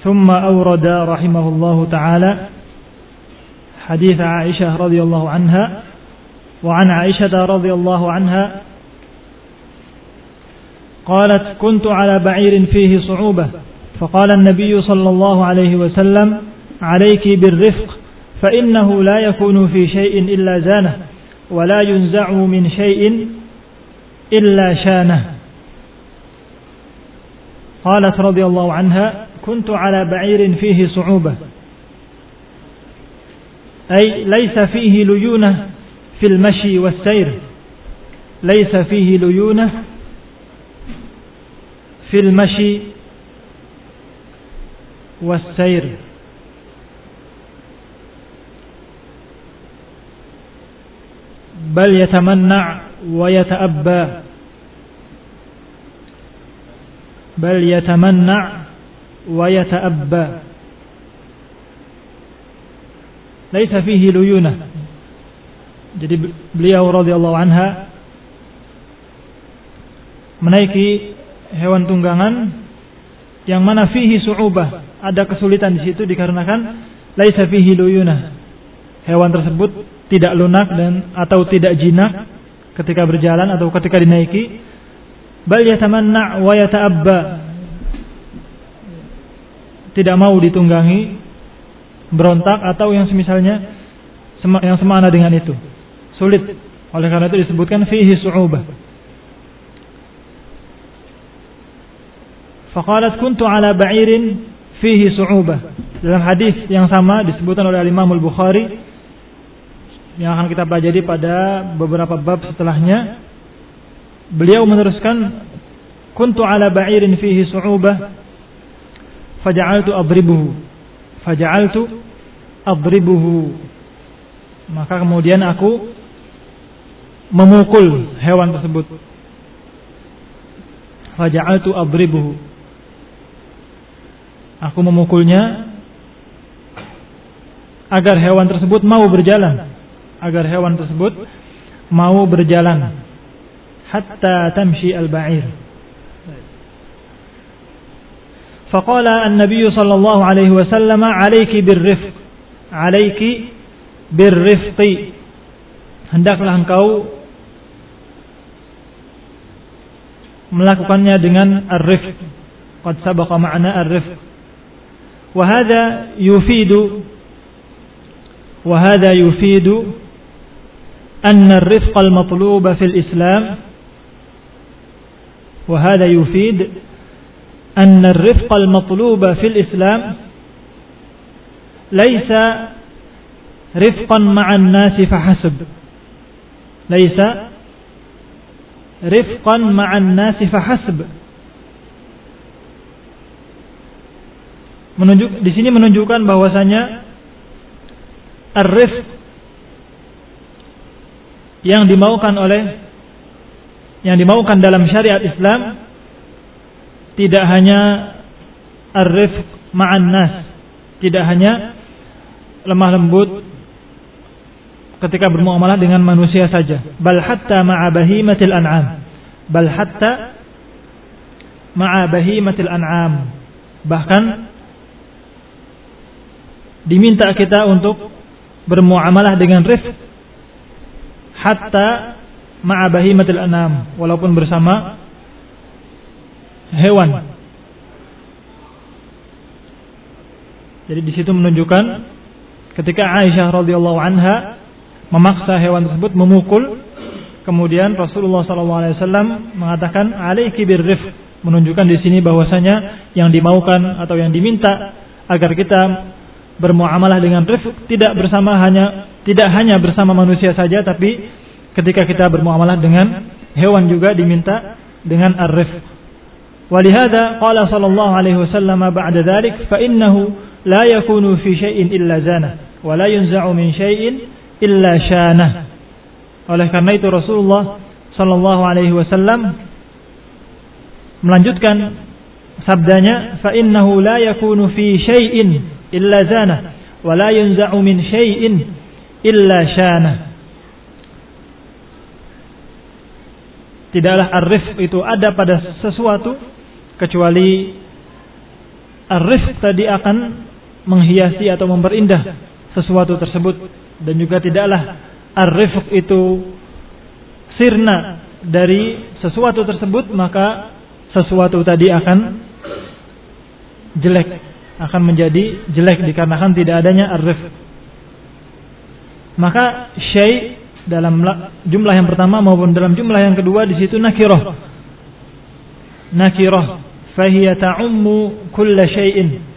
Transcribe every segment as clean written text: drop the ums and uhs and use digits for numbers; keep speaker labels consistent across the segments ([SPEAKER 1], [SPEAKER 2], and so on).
[SPEAKER 1] ثم أورد رحمه الله تعالى حديث عائشة رضي الله عنها وعن عائشة رضي الله عنها قالت كنت على بعير فيه صعوبة فقال النبي صلى الله عليه وسلم عليك بالرفق فإنه لا يكون في شيء إلا زانه ولا ينزع من شيء إلا شانه. قالت رضي الله عنها كنت على بعير فيه صعوبة أي ليس فيه ليونة في المشي والسير ليس فيه ليونة في المشي والسير بل يتمنع ويتأبى بل يتمنع ويتأبى ليس فيه ليونة. Jadi beliau radhiyallahu anha menaiki hewan tunggangan yang mana fihi su'ubah, ada kesulitan di situ dikarenakan laisa fihi luyunah, hewan tersebut tidak lunak dan atau tidak jinak ketika berjalan atau ketika dinaiki. Bal yatamanna wa yata'abba, tidak mau ditunggangi, berontak atau yang semisalnya yang semana dengan itu, sulit. Oleh karena itu disebutkan fihi su'ubah. Faqalat kuntu ala ba'irin fihi su'ubah. Dalam hadis yang sama disebutkan oleh Imam Al-Bukhari yang akan kita pelajari pada beberapa bab setelahnya, beliau meneruskan kuntu ala ba'irin fihi su'ubah faja'altu adribuhu, maka kemudian aku memukul hewan tersebut. Faja'altu adribuhu, aku memukulnya agar hewan tersebut mau berjalan, hatta tamshi al-ba'ir. Faqala an-nabiy sallallahu alaihi wasallam alayki birrifqi, hendaklah engkau melakukannya dengan ar-rifq. Qad sabaqa ma'na ar-rifq. Wa hadha yufidu anna ar-rifq al-matlub fi al-Islam, wa hadha yufid anna ar-rifq al-matlub fi al-Islam laysa rifqan ma'a an-nas fahasb, laysa rifqan ma'an nasi fahasb. Di sini menunjukkan bahwasanya ar-rifq yang dimaukan dalam syariat Islam tidak hanya ar-rifq ma'an nas, tidak hanya lemah lembut ketika bermuamalah dengan manusia saja, bal hatta ma'a bahimatil an'am, bahkan diminta kita untuk bermuamalah dengan rifq hatta ma'a bahimatil an'am, walaupun bersama hewan. Jadi di situ menunjukkan ketika Aisyah radhiyallahu anha memaksa hewan tersebut memukul, kemudian Rasulullah SAW mengatakan alaiki birrifq, menunjukkan di sini bahwasanya yang dimaukan atau yang diminta agar kita bermuamalah dengan rifq tidak hanya bersama manusia saja, tapi ketika kita bermuamalah dengan hewan juga diminta dengan ar-rifq. Walihada qala sallallahu alaihi wasallam ba'da dzalik fa innahu la yakunu fi syai'in illa zana wa la yunza'u min syai'in illa syanah. Oleh karena itu Rasulullah sallallahu alaihi wasallam melanjutkan sabdanya, fa innahu la yakunu fi syai'in illa zana wa la yunza'u min syai'in illa syanah. Tidaklah ar-rifq itu ada pada sesuatu kecuali ar-rifq tadi akan menghiasi atau memperindah sesuatu tersebut, dan juga tidaklah ar-rifq itu sirna dari sesuatu tersebut, maka sesuatu tadi akan jelek, akan menjadi jelek dikarenakan tidak adanya ar-rifq. Maka syai' dalam jumlah yang pertama maupun dalam jumlah yang kedua di situ nakirah, fahiya ta'ummu kulla syai'in.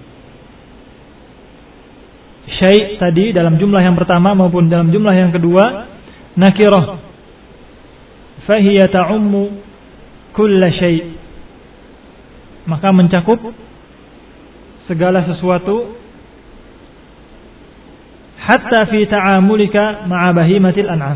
[SPEAKER 1] Syai' tadi dalam jumlah yang pertama maupun dalam jumlah yang kedua nakirah, fahiya ta'ummu kulla syai', maka mencakup segala sesuatu, hatta fi ta'amulika ma'a bahimatil an'am.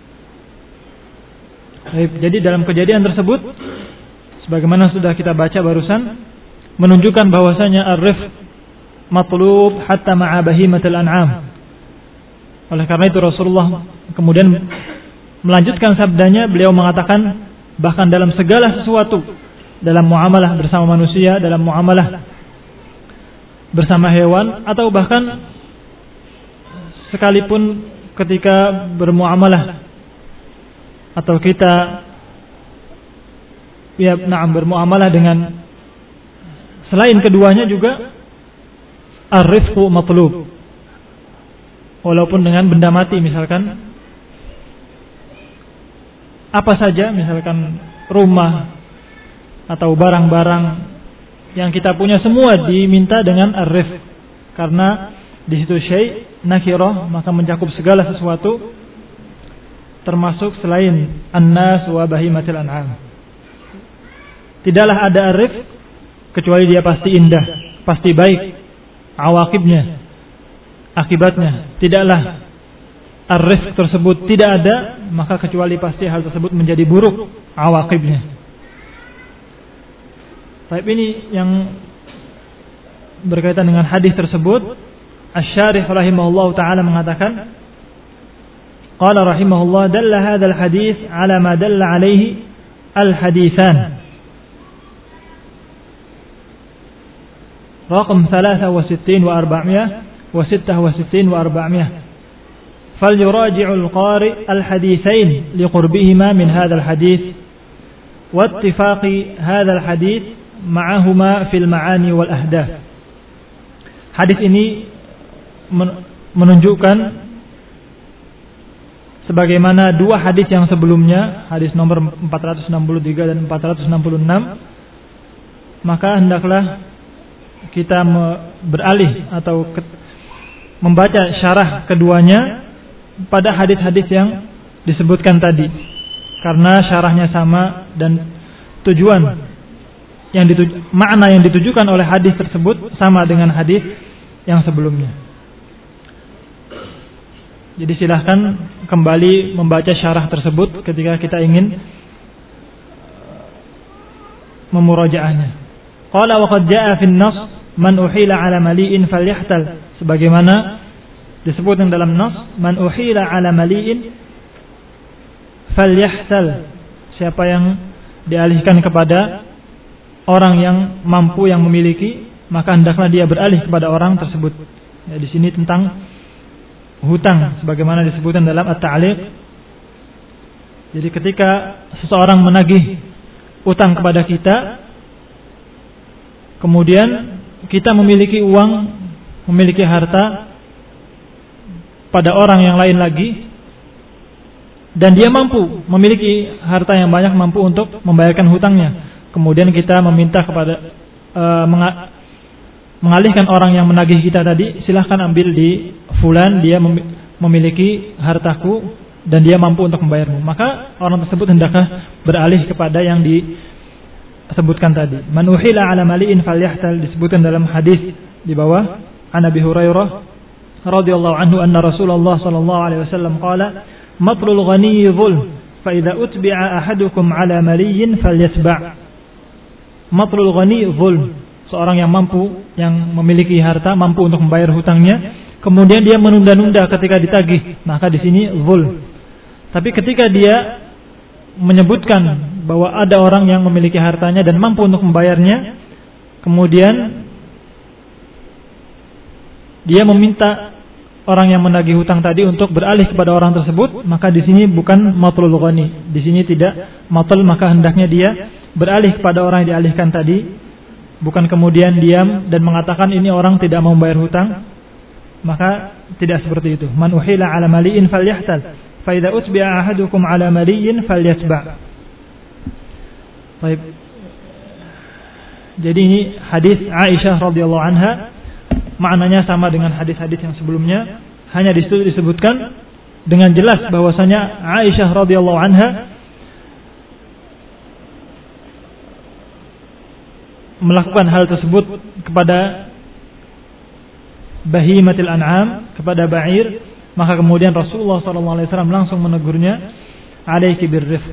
[SPEAKER 1] Jadi dalam kejadian tersebut, sebagaimana sudah kita baca barusan, menunjukkan bahwasanya ar-rifq matlub hatta ma'a bahimatil an'am. Oleh karena itu Rasulullah kemudian melanjutkan sabdanya, beliau mengatakan bahkan dalam segala sesuatu, dalam muamalah bersama manusia, dalam muamalah bersama hewan, atau bahkan sekalipun ketika bermuamalah atau kita bermuamalah dengan selain keduanya juga ar-rifqu matlub, walaupun dengan benda mati, misalkan apa saja, misalkan rumah atau barang-barang yang kita punya, semua diminta dengan ar-rifq, karena di situ syai' nakirah, maka mencakup segala sesuatu termasuk selain an-nas wa bahimatil an'am. Tidaklah ada ar-rifq kecuali dia pasti indah, pasti baik awaqibnya, akibatnya. Tidaklah ar-rifq tersebut tidak ada, maka kecuali pasti hal tersebut menjadi buruk awaqibnya. Baik, ini yang berkaitan dengan hadis tersebut. Asy-syarih rahimahullah ta'ala mengatakan, qala rahimahullah, dalla hadzal hadis ala ma dalla alaihi al-haditsan raqam 63 wa 400 wa 66 wa 400, falyuraji'u al-qari' al-hadithain liqurbihima min hadzal hadits wa ittifaqi hadzal hadits ma'ahuma fil ma'ani wal ahdaf. Hadis ini menunjukkan sebagaimana dua hadis yang sebelumnya, hadis nomor 463 dan 466, maka hendaklah kita beralih atau membaca syarah keduanya pada hadis-hadis yang disebutkan tadi, karena syarahnya sama dan tujuan yang makna yang ditujukan oleh hadis tersebut sama dengan hadis yang sebelumnya. Jadi silahkan kembali membaca syarah tersebut ketika kita ingin memurajaahnya. Qala wa qad jaa'a fi an-nass man uhila 'ala mali'in falyahtal, sebagaimana disebutkan dalam nas, man uhila 'ala mali'in falyahtal, siapa yang dialihkan kepada orang yang mampu, yang memiliki, maka hendaklah dia beralih kepada orang tersebut. Ya, di sini tentang hutang sebagaimana disebutkan dalam at-ta'liq. Jadi ketika seseorang menagih utang kepada kita, kemudian kita memiliki uang, memiliki harta pada orang yang lain lagi, dan dia mampu, memiliki harta yang banyak, mampu untuk membayarkan hutangnya, kemudian kita meminta kepada mengalihkan orang yang menagih kita tadi, silahkan ambil di fulan, dia memiliki hartaku dan dia mampu untuk membayarmu, maka orang tersebut hendaklah beralih kepada yang disebutkan tadi. Man uhila 'ala mali'in falyahtal, disebutkan dalam hadis di bawah, an Abi Hurairah radhiyallahu anhu anna Rasulullah sallallahu alaihi wasallam qala matlul ghani dhul fa idza utbi'a ahadukum 'ala mali'in falyatba'. Matlul ghani dhul, seorang yang mampu, yang memiliki harta, mampu untuk membayar hutangnya, kemudian dia menunda-nunda ketika ditagih, maka di sini dhul. Tapi ketika dia menyebutkan bahwa ada orang yang memiliki hartanya dan mampu untuk membayarnya, kemudian dia meminta orang yang menagih hutang tadi untuk beralih kepada orang tersebut, maka di sini bukan matlul ghani. Di sini tidak matlul, maka hendaknya dia beralih kepada orang yang dialihkan tadi, bukan kemudian diam dan mengatakan ini orang tidak mau bayar hutang. Maka tidak seperti itu. Man uhila ala mali'in falyahtal, fa idza utbi'a ahadukum ala mali'in falyatba'. Baik. Jadi ini hadis Aisyah radhiyallahu anha, maknanya sama dengan hadis-hadis yang sebelumnya, hanya di situ disebutkan dengan jelas bahwasanya Aisyah radhiyallahu anha melakukan hal tersebut kepada bahimatil an'am, kepada ba'ir, maka kemudian Rasulullah SAW langsung menegurnya, alaiki birrifq.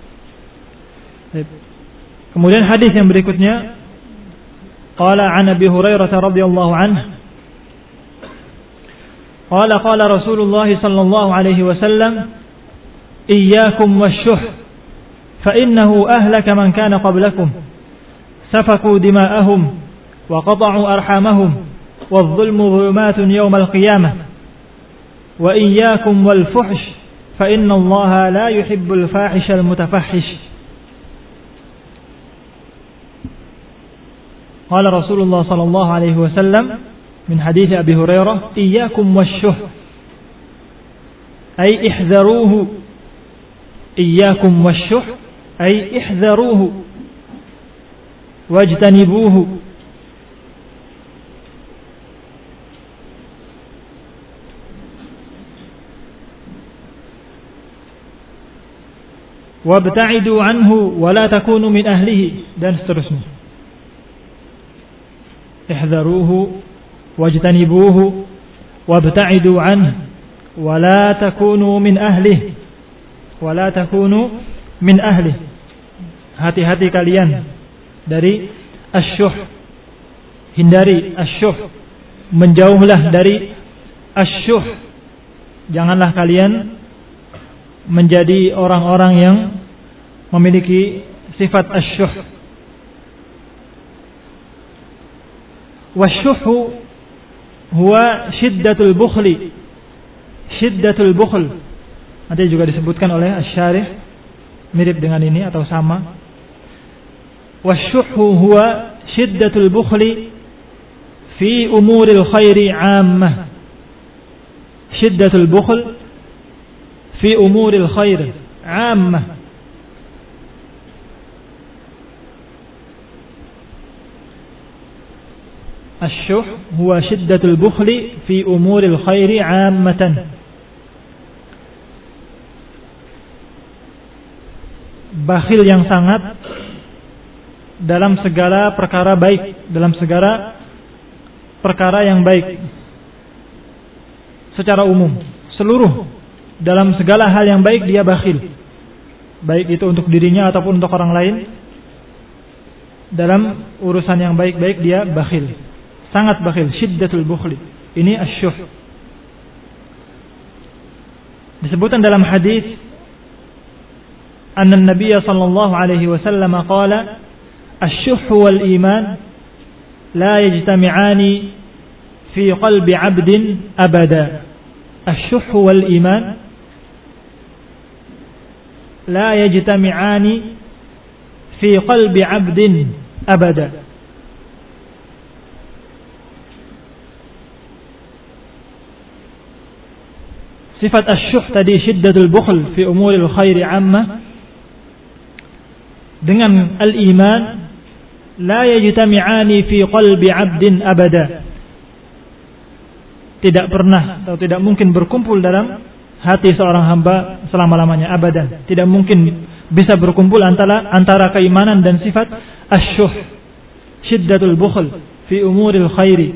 [SPEAKER 1] Kemudian hadis yang berikutnya, qala an Abi Hurairah radhiyallahu anhu, qala Rasulullah sallallahu alaihi wasallam, iyyakum wasyuh fa innahu ahlaka man kana qablakum safaku dima'ahum wa qata'u arhamahum والظلم ظلمات يوم القيامة وإياكم والفحش فإن الله لا يحب الفاحش المتفحش. قال رسول الله صلى الله عليه وسلم من حديث أبي هريرة إياكم والشه أي احذروه. إياكم والشه أي احذروه واجتنبوه. wabta'idu anhu wa la takunu min ahlihi, dan seterusnya. Ihdharuhu wajtanibuhu wabta'idu anhu wa la takunu min ahlihi wa la takunu min ahlihi. Hati-hati kalian dari asyuh, hindari asyuh, menjauhlah dari asyuh. Janganlah kalian menjadi orang-orang yang memiliki sifat asyuh. Wasyuhu huwa syiddatul bukhli. Syiddatul bukhl. Nanti juga disebutkan oleh asy-syarih mirip dengan ini atau sama. Wasyuhu huwa syiddatul bukhli fi umuril khairi 'ammah. Syiddatul bukhl fi umuril khair 'ammah. Asyuh huwa syiddatul bukhli fi umuril khairi 'ammatan. Bakhil yang sangat dalam segala perkara baik, dalam segala perkara yang baik secara umum, seluruh, dalam segala hal yang baik dia bakhil, baik itu untuk dirinya ataupun untuk orang lain. Dalam urusan yang baik-baik dia bakhil, sangat bakhil, syiddatul bukhli. Ini asyuh. Disebutkan dalam hadis anna Nabi sallallahu alaihi wasallam qala asyuh wal iman la yajtami'ani fi qalbi 'abdin abada. Asyuh wal iman la yajtami'ani fi qalbi 'abdin abada. Sifat asyuh tadi syiddatul bukhl fi umuril khairi 'ammah, dengan al-iman la yajtami'ani fi qalbi 'abdin abada. Tidak pernah atau tidak mungkin berkumpul dalam hati seorang hamba selama-lamanya, abadan. Tidak mungkin bisa berkumpul antara keimanan dan sifat asyuh, syiddatul bukhl fi umuril khairi.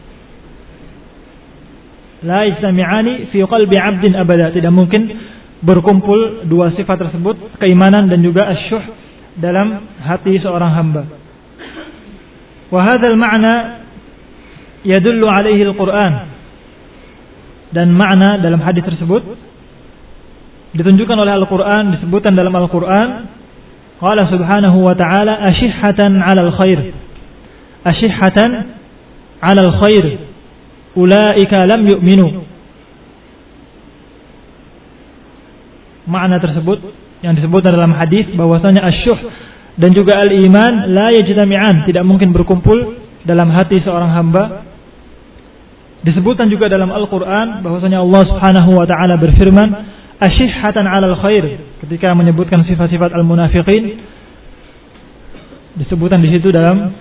[SPEAKER 1] La yajtami'ani fi qalbi 'abdin abada. Tidak mungkin berkumpul dua sifat tersebut, keimanan dan juga asyuh, dalam hati seorang hamba. Wa hadzal ma'na yadullu 'alaihi al-Qur'an. Dan makna dalam hadis tersebut ditunjukkan oleh Al-Qur'an, disebutkan dalam Al-Qur'an, qala subhanahu wa ta'ala ashihatan 'alal khair. Ashihatan 'alal khair. ulaika lam yu'minu. Makna tersebut yang disebut dalam hadis bahwasanya asyuh dan juga al-iman la yajtami'an, tidak mungkin berkumpul dalam hati seorang hamba. Disebutkan juga dalam Al-Qur'an bahwasanya Allah Subhanahu wa taala berfirman asyihhatan 'alal khair ketika menyebutkan sifat-sifat al-munafiqin. Disebutkan di situ dalam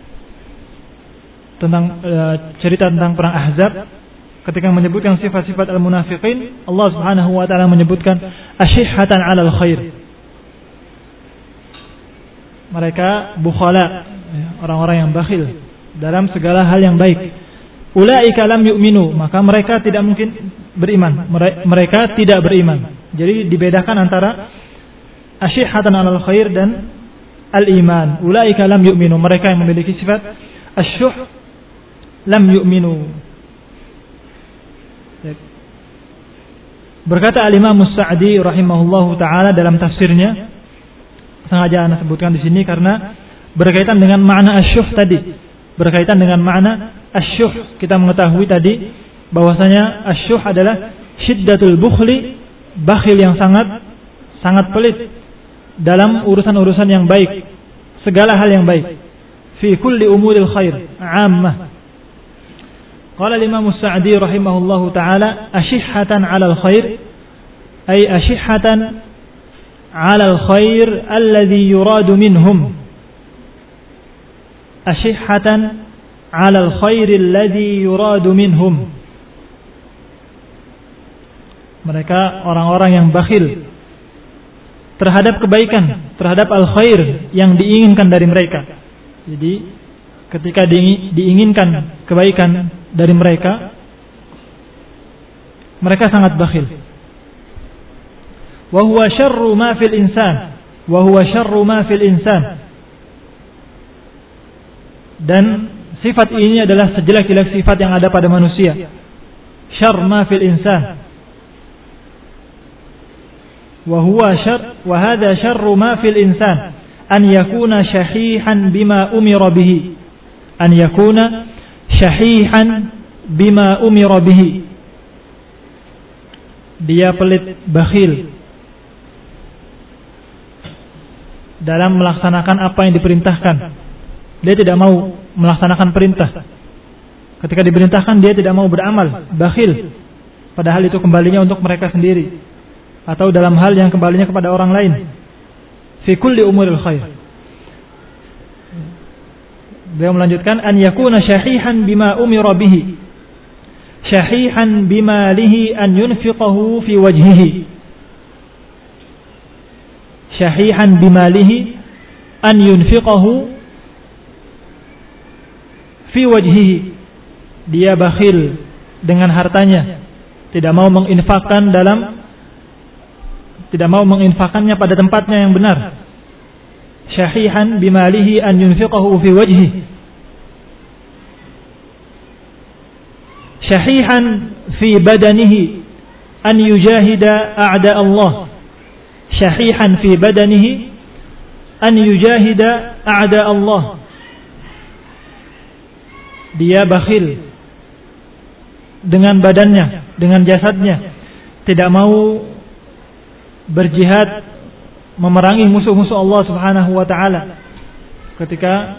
[SPEAKER 1] tentang cerita tentang perang Ahzab, ketika menyebutkan sifat-sifat al-munafiqin, Allah Subhanahu wa taala menyebutkan asyihhatan 'alal khair. Mereka bukhala, orang-orang yang bakhil dalam segala hal yang baik. Ulaika lam yu'minu, maka mereka tidak mungkin beriman. Mereka tidak beriman. Jadi dibedakan antara asyihhatan 'alal khair dan al-iman. Ulaika lam yu'minu, mereka yang memiliki sifat asyuh lam yu'minu. Berkata al-Imam As-Sa'di rahimahullahu taala dalam tafsirnya, sengaja Anda sebutkan di sini karena berkaitan dengan makna asyuh tadi. Berkaitan dengan makna asyuh, kita mengetahui tadi bahwasanya asyuh adalah syiddatul bukhli, bakhil yang sangat pelit dalam urusan-urusan yang baik, segala hal yang baik. Fi kulli umuril khair 'ammah. Qala al-Imam As-Sa'di rahimahullahu taala asyihhatan 'alal khair ay asyihhatan 'alal khair alladhi yuradu minhum. Asyihhatan 'alal khair alladhi yuradu minhum. Mereka orang-orang yang bakhil terhadap kebaikan, terhadap al-khair yang diinginkan dari mereka. Jadi ketika diinginkan kebaikan dari mereka, mereka sangat bakhil. Wa huwa syarru ma fil insan, wa huwa syarru ma fil insan. Dan sifat ini adalah sejelek-jelek sifat yang ada pada manusia. Syarr ma fil insan. Wa huwa syarr wa hadha syarru ma fil insan an yakuna syahihan bima umira bihi. An yakuna syahihan bima umira bihi. Dia pelit, bakhil dalam melaksanakan apa yang diperintahkan. Dia tidak mau melaksanakan perintah. Ketika diperintahkan dia tidak mau beramal, bakhil. Padahal itu kembalinya untuk mereka sendiri, atau dalam hal yang kembalinya kepada orang lain. Fi kulli umuril khair. Beliau melanjutkan an yakuna syahihan bima umira bihi. Syahihan bimalihi an yunfiqahu fi wajhihi. Syahihan bimalihi an yunfiqahu fi wajhihi. Dia bakhil dengan hartanya, tidak mau menginfakkannya pada tempatnya yang benar. Syahihan bimalihi an yunfiqahu fi wajhihi. Syahihan fi badanihi an yujahida a'da Allah. Syahihan fi badanihi an yujahida a'da Allah. Dia bakhil dengan badannya, dengan jasadnya, tidak mau berjihad memerangi musuh-musuh Allah Subhanahu wa taala. Ketika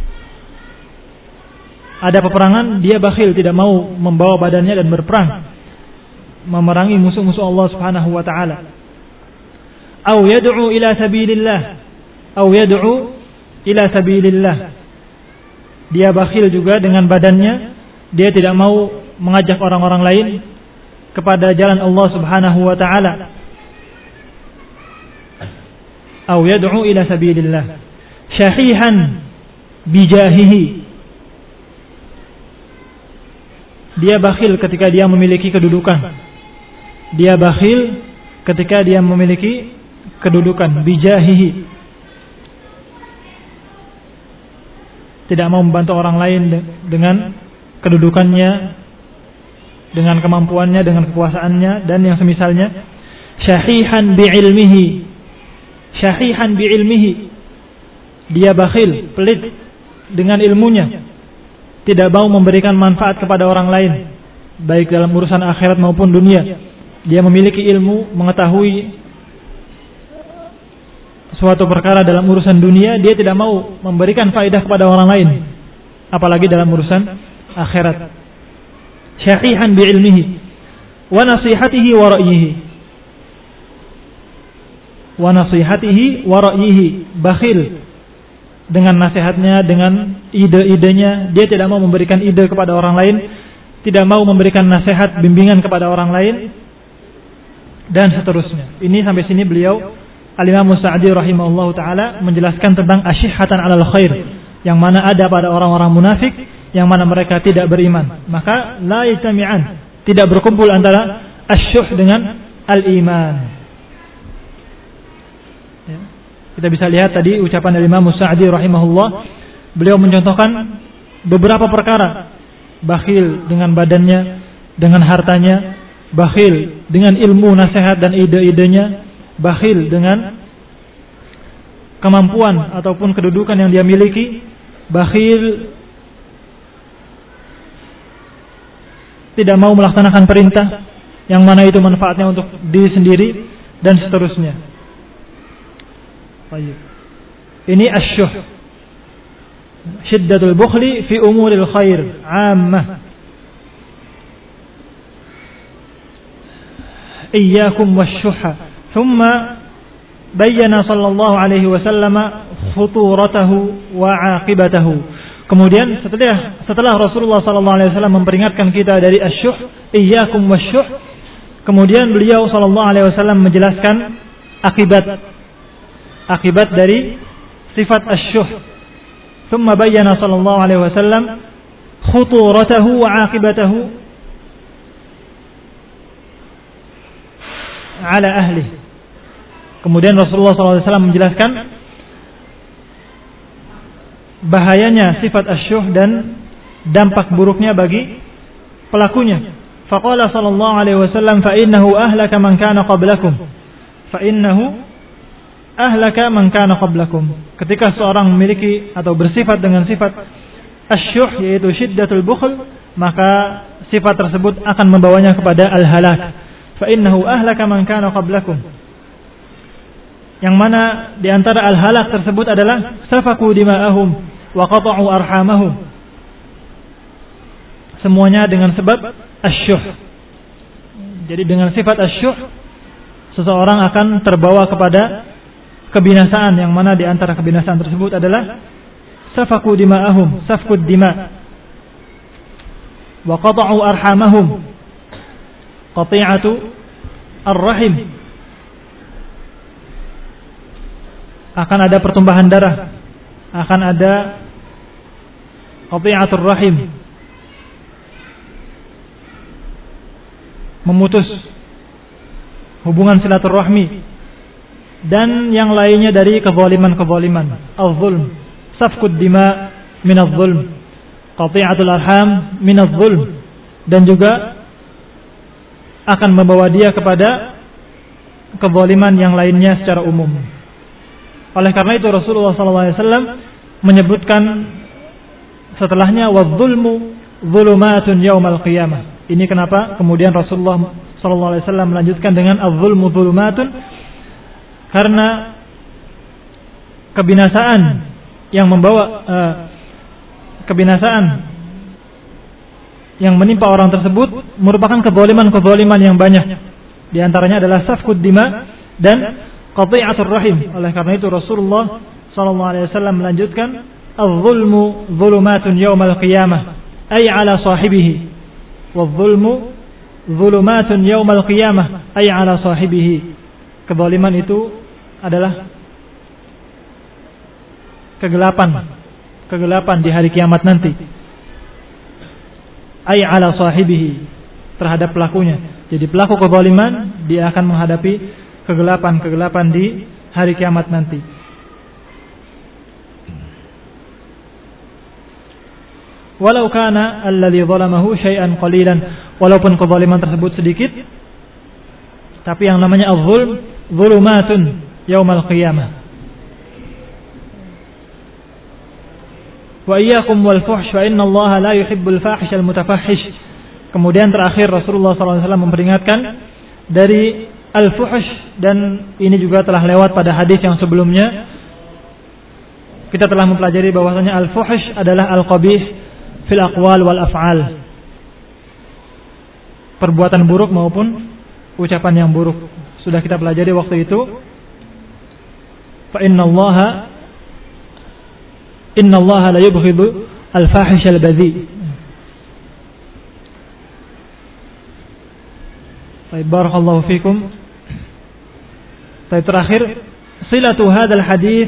[SPEAKER 1] ada peperangan, dia bakhil, tidak mau membawa badannya dan berperang memerangi musuh-musuh Allah Subhanahu wa taala. Au yad'u ila sabilillah, au yad'u ila sabilillah. Dia bakhil juga dengan badannya, dia tidak mau mengajak orang-orang lain kepada jalan Allah Subhanahu wa taala. Au yad'u ila sabilillah. Syahihan bijahihi. Dia bakhil ketika dia memiliki kedudukan. Dia bakhil ketika dia memiliki kedudukan, bijahihi. Tidak mau membantu orang lain dengan kedudukannya, dengan kemampuannya, dengan kekuasaannya dan yang semisalnya. Syahihan bi'ilmihi. Syahihan bi'ilmihi. Dia bakhil, pelit dengan ilmunya. tidak mau memberikan manfaat kepada orang lain, baik dalam urusan akhirat maupun dunia. Dia memiliki ilmu, mengetahui suatu perkara dalam urusan dunia, dia tidak mau memberikan faedah kepada orang lain, apalagi dalam urusan akhirat. Syahihan bi ilmihi wa nasihatihi wa ra'yihi. Wa nasihatihi wa ra'yihi, bakhil dengan nasihatnya, dengan ide-idenya. Dia tidak mau memberikan ide kepada orang lain, tidak mau memberikan nasihat, bimbingan kepada orang lain, dan seterusnya. Ini sampai sini beliau Al-Imam Sa'di rahimahullahu taala menjelaskan tentang asyihatan 'alal khair, yang mana ada pada orang-orang munafik, yang mana mereka tidak beriman. Maka la yajtami'an, tidak berkumpul antara asyuh dengan al-iman. Kita bisa lihat tadi ucapan dari Imam Sa'di rahimahullah, beliau mencontohkan beberapa perkara. Bakhil dengan badannya, dengan hartanya, bakhil dengan ilmu, nasihat dan ide-idenya, bakhil dengan kemampuan ataupun kedudukan yang dia miliki, bakhil tidak mau melaksanakan perintah yang mana itu manfaatnya untuk diri sendiri, dan seterusnya. Ini asyuh, syiddatul bukhli fi umuril khair 'ammah. Iyyakum wasyuhha. Thumma bayyana sallallahu alaihi wasallam khuturatahu wa 'aqibatahu. Kemudian setelah Rasulullah sallallahu alaihi wasallam memperingatkan kita dari asyuh, iyyakum wasyuh, kemudian beliau sallallahu alaihi wasallam menjelaskan akibat dari sifat asyuh. Thumma bayyana sallallahu alaihi wasallam khuturatahu wa 'aqibatahu ala ahli. Kemudian Rasulullah SAW menjelaskan bahayanya sifat asyuh dan dampak buruknya bagi pelakunya. Faqala sallallahu alaihi wasallam, fa innahu ahlaka man kana qablakum. Fa innahu ahlaka man kana qablakum. Ketika seorang memiliki atau bersifat dengan sifat asyuh, yaitu syiddatul bukhl, maka sifat tersebut akan membawanya kepada al-halak. Fa innahu ahlaka man kana qablakum. Yang mana di antara al-halak tersebut adalah safaku dima'ahum wa qata'u arhamahum. Semuanya dengan sebab asyuh. Jadi dengan sifat asyuh, seseorang akan terbawa kepada kebinasaan, yang mana di antara kebinasaan tersebut adalah safaku dima'ahum, safkud dima', wa qata'u arhamahum, qati'atu ar-rahim. Akan ada pertumpahan darah, akan ada qati'atur rahim, memutus hubungan silaturahmi, dan yang lainnya dari kezaliman-kezaliman. Az-zulm, safkud dima min az-zulm, qati'atul arham min az-zulm, dan juga akan membawa dia kepada kezaliman yang lainnya secara umum. Oleh karena itu Rasulullah SAW menyebutkan setelahnya wadh-dhulmu dhulumatun yaumal qiyamah. Ini kenapa kemudian Rasulullah SAW melanjutkan dengan adh-dhulmu dhulumatun, karena kebinasaan yang membawa kebinasaan yang menimpa orang tersebut merupakan kezaliman-kezaliman yang banyak. Di antaranya adalah safkud dima dan qati'atur rahim. Oleh karena itu Rasulullah SAW melanjutkan adh-dhulmu dhulumatun yaumal qiyamah ay ala sahibihi, wadh-dhulmu dhulumatun yaumal qiyamah ay ala sahibihi. Kezaliman itu adalah kegelapan di hari kiamat nanti. Ay ala sahibihi, terhadap pelakunya. Jadi pelaku kezaliman dia akan menghadapi kegelapan di hari kiamat nanti. Walau kana alladhi zalamahu syai'an qalilan, walaupun kezaliman tersebut sedikit, tapi yang namanya az-zulm zulumatun yaumal qiyamah. wa iyyakum wal fuhsh fa innallaha la yuhibbul fahishal mutafahhish. Kemudian terakhir Rasulullah SAW memperingatkan dari al-fuhsh, dan ini juga telah lewat pada hadis yang sebelumnya. Kita telah mempelajari bahwasanya al-fuhsh adalah al-qabih fil aqwal wal af'al. Perbuatan buruk maupun ucapan yang buruk. Sudah kita pelajari waktu itu. Fa innallaha la yubghidu al-fahish al-badhi. Baik, barakallahu fikum. Baik, terakhir silatu hadzal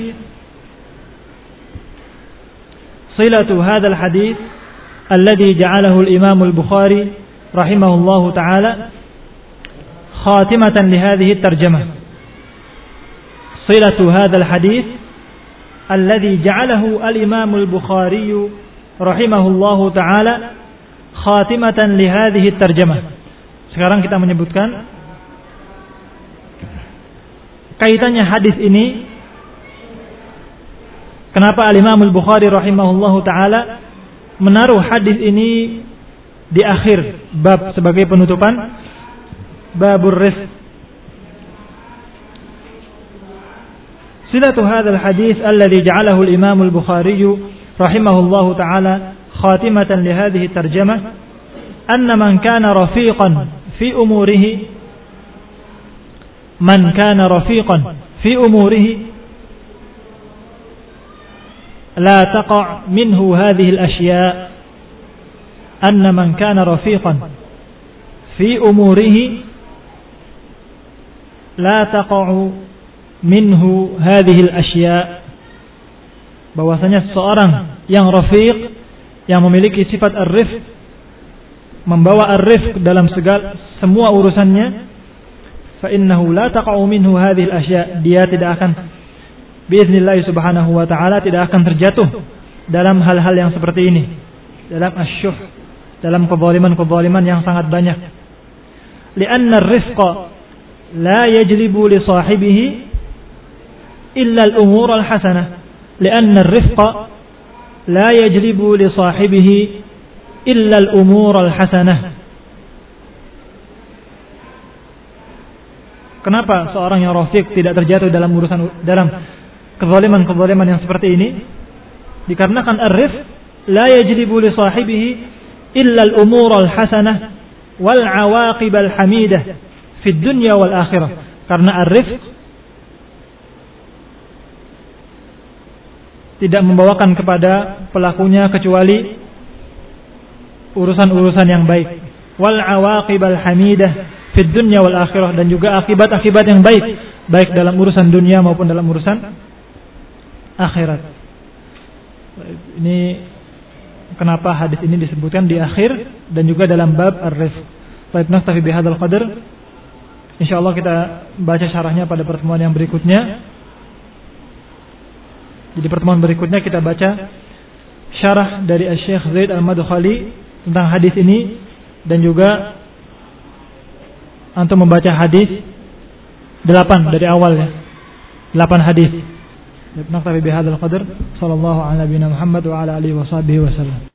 [SPEAKER 1] hadis alladhi ja'alahu al-Imam al-Bukhari rahimahullahu ta'ala khatimatan li hadhihi at-tarjamah. Silatu hadzal hadis alladhi ja'alahu al-Imam al-Bukhari rahimahullahu ta'ala khatimatan li hadhihi at-tarjamah. Sekarang kita menyebutkan kaitannya hadis ini. Kenapa Al-Imam Al-Bukhari rahimahullahu ta'ala menaruh hadis ini di akhir bab sebagai penutupan babur rizq. Silatu hadzal hadis alladhi ja'alahu Al-Imam Al-Bukhari rahimahullahu ta'ala khatimatan li hadhihi tarjamah anna man kana rafiqan fi umurihi لا تقع منه هذه الأشياء أن من كان رفيقا في أموره لا تقع منه هذه الأشياء. bahwasanya seorang yang rafiq, yang memiliki sifat ar-rifq, membawa ar-rifq dalam semua urusannya, fa innahu la taqa'u minhu hadhihi al-ashya', dia tidak akan biiznillah subhanahu wa ta'ala tidak akan terjatuh dalam hal-hal yang seperti ini, dalam asyuh, dalam kezaliman yang sangat banyak. Lianna ar-rifqa la yajlibu li sahibihi illa al-umur al-hasanah. Lianna ar-rifqa la yajlibu li sahibihi illa al-umur al-hasanah. Kenapa seorang yang rafiq tidak terjatuh dalam kezaliman yang seperti ini? Dikarenakan ar-rifq la yajlibu li sahibihi illa al-umur al-hasanah wal 'awaqib al-hamidah fi dunya wal akhirah. Karena ar-rifq tidak membawakan kepada pelakunya kecuali urusan-urusan yang baik, wal 'awaqib al-hamidah fi dunya wal akhirah, dan juga akibat-akibat yang baik dalam urusan dunia maupun dalam urusan akhirat. Ini kenapa hadis ini disebutkan di akhir dan juga dalam bab ar-rifq. Baik, naktafi bihadzal qadar. Insyaallah kita baca syarahnya pada pertemuan yang berikutnya. Jadi pertemuan berikutnya kita baca syarah dari Syekh Zaid Al-Madkhali tentang hadis ini, dan juga antum membaca hadis 8 dari awal ya. 8 hadis. نكتفي بهذا القدر. صلى الله على نبينا محمد وعلى آله وصحبه وسلم.